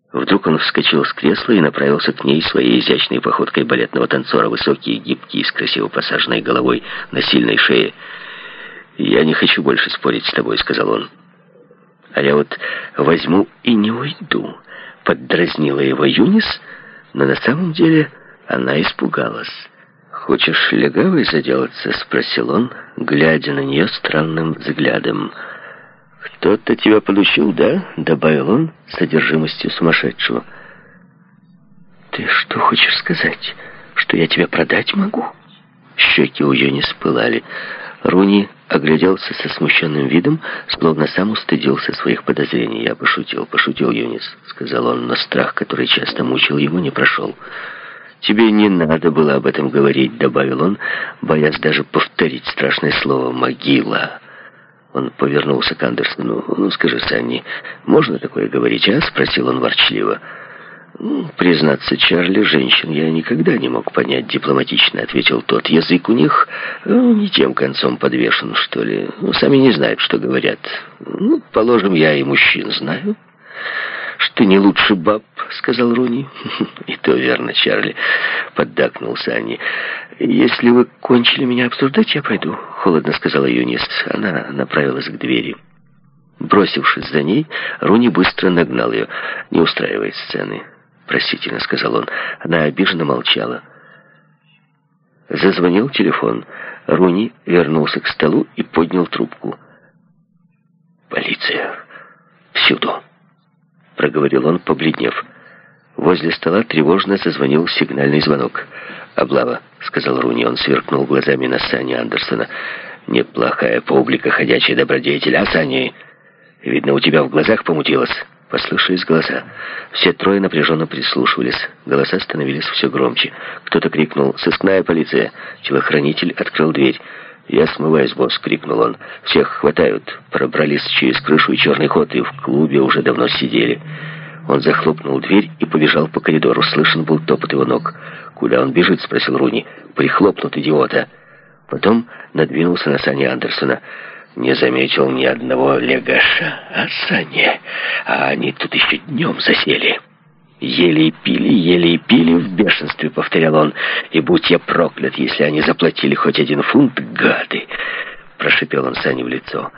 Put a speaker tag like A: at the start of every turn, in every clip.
A: Вдруг он вскочил с кресла и направился к ней своей изящной походкой балетного танцора, высокий, гибкий, с красиво посаженной головой на сильной шее. «Я не хочу больше спорить с тобой», — сказал он. «А я вот возьму и не уйду», — поддразнила его Юнис, но на самом деле она испугалась. «Хочешь легавой заделаться?» — спросил он, глядя на нее странным взглядом. «Кто-то тебя подучил, да?» — добавил он с одержимостью сумасшедшего. «Ты что хочешь сказать? Что я тебя продать могу?» Щеки у Юнис пылали. Руни огляделся со смущенным видом, словно сам устыдился своих подозрений. «Я пошутил, Юнис», — сказал он, но страх, который часто мучил его, не прошел. «Тебе не надо было об этом говорить», — добавил он, боясь даже повторить страшное слово «могила». Он повернулся к Андерсону. «Ну, скажи, Санни, можно такое говорить, а?» — спросил он ворчливо. «Признаться, Чарли, женщин я никогда не мог понять», — дипломатично ответил тот. «Язык у них не тем концом подвешен, что ли. Сами не знают, что говорят. Положим, я и мужчин знаю». «Что не лучше баб», — сказал Руни. «И то верно, Чарли», — поддакнул Санни. «Если вы кончили меня обсуждать, я пойду», — холодно сказала Юнис. Она направилась к двери. Бросившись за ней, Руни быстро нагнал ее. «Не устраивай сцены», — просительно сказал он. Она обиженно молчала. Зазвонил телефон. Руни вернулся к столу и поднял трубку. «Полиция. Всюду», — проговорил он, побледнев. Возле стола тревожно зазвонил сигнальный звонок. «Облава», — сказал Руни. Он сверкнул глазами на Санни Андерсона. «Неплохая публика, ходячий добродетель. А, Санни, видно, у тебя в глазах помутилось». Послышались голоса. Все трое напряженно прислушивались. Голоса становились все громче. Кто-то крикнул «Сыскная полиция!». Телохранитель открыл дверь. «Я смываюсь, босс!» — крикнул он. «Всех хватают!» Пробрались через крышу и черный ход, и в клубе уже давно сидели. Он захлопнул дверь и побежал по коридору. Слышен был топот его ног. «Куда он бежит?» — спросил Руни. «Прихлопнут, идиота!» Потом надвинулся на Санни Андерсона. «Не заметил ни одного легаша, а Санни? А они тут еще днем засели. Ели и пили в бешенстве», — повторял он. «И будь я проклят, если они заплатили хоть 1 фунт, гады!» — прошипел он Санни в лицо.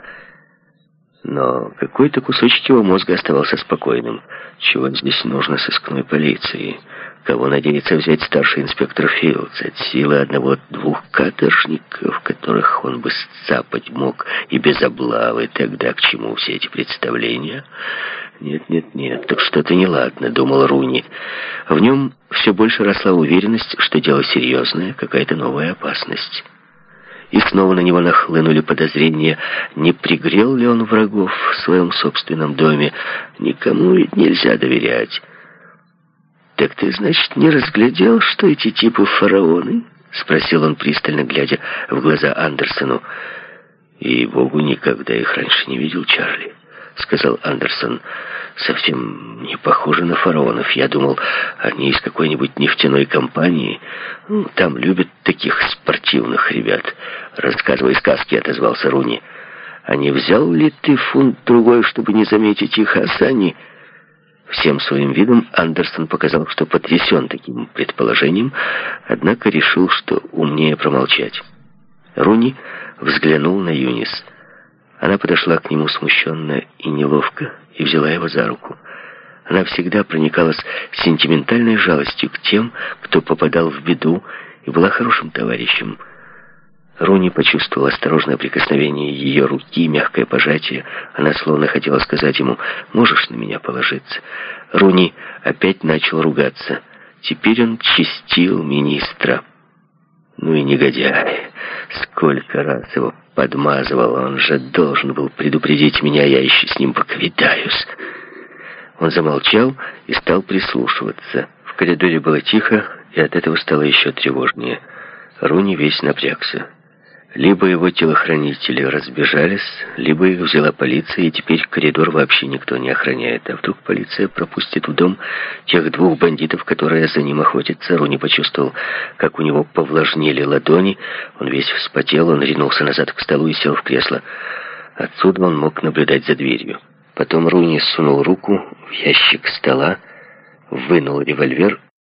A: Но какой-то кусочек его мозга оставался спокойным. Чего здесь нужно сыскной полиции? Кого надеется взять старший инспектор Филдс? От силы 1-2 каторжников, которых он бы сцапать мог и без облавы. Тогда к чему все эти представления? Нет, так что-то неладно, думал Руни. В нем все больше росла уверенность, что дело серьезное, какая-то новая опасность. И снова на него нахлынули подозрения, не пригрел ли он врагов в своем собственном доме. Никому ведь нельзя доверять. «Так ты, значит, не разглядел, что эти типы фараоны?» — спросил он, пристально глядя в глаза Андерсону. «И-богу, никогда их раньше не видел, Чарли», — сказал Андерсон. «Совсем не похожи на фараонов. Я думал, они из какой-нибудь нефтяной компании. Там любят таких спортивных ребят». «Рассказывай сказки», — отозвался Руни. «А не взял ли ты фунт-другой, чтобы не заметить их, а Санни?» Всем своим видом Андерсон показал, что потрясен таким предположением, однако решил, что умнее промолчать. Руни взглянул на Юнис. Она подошла к нему смущенно и неловко и взяла его за руку. Она всегда проникалась сентиментальной жалостью к тем, кто попадал в беду, и была хорошим товарищем. Руни почувствовал осторожное прикосновение ее руки, мягкое пожатие. Она словно хотела сказать ему: «Можешь на меня положиться?» Руни опять начал ругаться. Теперь он чистил министра. Ну и негодяй. Сколько раз его подмазывал. Он же должен был предупредить меня, я еще с ним поквитаюсь. Он замолчал и стал прислушиваться. В коридоре было тихо, и от этого стало еще тревожнее. Руни весь напрягся. Либо его телохранители разбежались, либо их взяла полиция, и теперь коридор вообще никто не охраняет. А вдруг полиция пропустит в дом тех 2 бандитов, которые за ним охотятся? Руни почувствовал, как у него повлажнели ладони. Он весь вспотел, он ринулся назад к столу и сел в кресло. Отсюда он мог наблюдать за дверью. Потом Руни сунул руку в ящик стола вынул револьвер